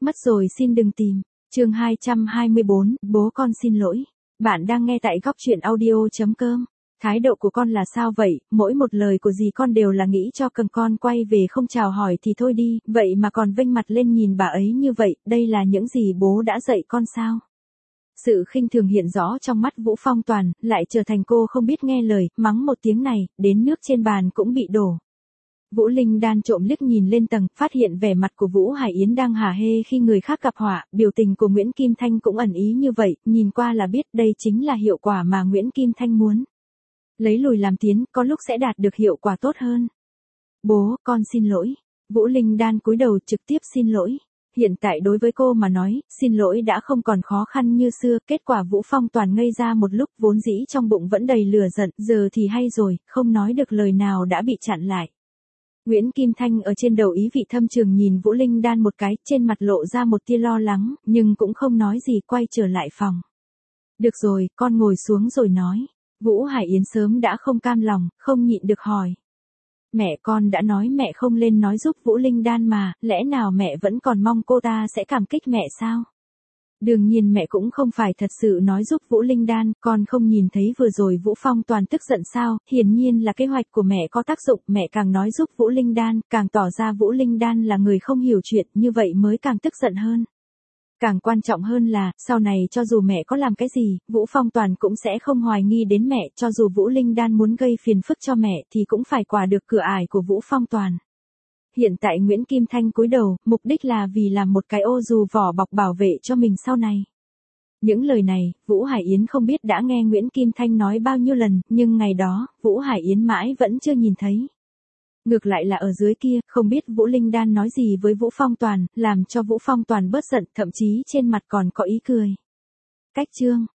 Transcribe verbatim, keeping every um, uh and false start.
Mất rồi xin đừng tìm. Chương hai trăm hai mươi bốn, bố con xin lỗi. Bạn đang nghe tại góc truyện audio chấm com. Thái độ của con là sao vậy, mỗi một lời của dì con đều là nghĩ cho cần con quay về không chào hỏi thì thôi đi, vậy mà còn vênh mặt lên nhìn bà ấy như vậy, đây là những gì bố đã dạy con sao? Sự khinh thường hiện rõ trong mắt Vũ Phong Toàn, lại trở thành cô không biết nghe lời, mắng một tiếng này, đến nước trên bàn cũng bị đổ. Vũ Linh Đan trộm liếc nhìn lên tầng, phát hiện vẻ mặt của Vũ Hải Yến đang hả hê khi người khác gặp họa, biểu tình của Nguyễn Kim Thanh cũng ẩn ý như vậy, nhìn qua là biết đây chính là hiệu quả mà Nguyễn Kim Thanh muốn. Lấy lùi làm tiến, có lúc sẽ đạt được hiệu quả tốt hơn. Bố, con xin lỗi. Vũ Linh Đan cúi đầu trực tiếp xin lỗi. Hiện tại đối với cô mà nói, xin lỗi đã không còn khó khăn như xưa, kết quả Vũ Phong Toàn ngây ra một lúc vốn dĩ trong bụng vẫn đầy lửa giận, giờ thì hay rồi, không nói được lời nào đã bị chặn lại. Nguyễn Kim Thanh ở trên đầu ý vị thâm trường nhìn Vũ Linh Đan một cái, trên mặt lộ ra một tia lo lắng, nhưng cũng không nói gì quay trở lại phòng. Được rồi, con ngồi xuống rồi nói. Vũ Hải Yến sớm đã không cam lòng, không nhịn được hỏi. Mẹ con đã nói mẹ không lên nói giúp Vũ Linh Đan mà, lẽ nào mẹ vẫn còn mong cô ta sẽ cảm kích mẹ sao? Đương nhiên mẹ cũng không phải thật sự nói giúp Vũ Linh Đan, con không nhìn thấy vừa rồi Vũ Phong Toàn tức giận sao, hiển nhiên là kế hoạch của mẹ có tác dụng, mẹ càng nói giúp Vũ Linh Đan, càng tỏ ra Vũ Linh Đan là người không hiểu chuyện, như vậy mới càng tức giận hơn. Càng quan trọng hơn là, sau này cho dù mẹ có làm cái gì, Vũ Phong Toàn cũng sẽ không hoài nghi đến mẹ, cho dù Vũ Linh Đan muốn gây phiền phức cho mẹ thì cũng phải qua được cửa ải của Vũ Phong Toàn. Hiện tại Nguyễn Kim Thanh cúi đầu, mục đích là vì làm một cái ô dù vỏ bọc bảo vệ cho mình sau này. Những lời này, Vũ Hải Yến không biết đã nghe Nguyễn Kim Thanh nói bao nhiêu lần, nhưng ngày đó, Vũ Hải Yến mãi vẫn chưa nhìn thấy. Ngược lại là ở dưới kia, không biết Vũ Linh Đan nói gì với Vũ Phong Toàn, làm cho Vũ Phong Toàn bớt giận, thậm chí trên mặt còn có ý cười. Cách chương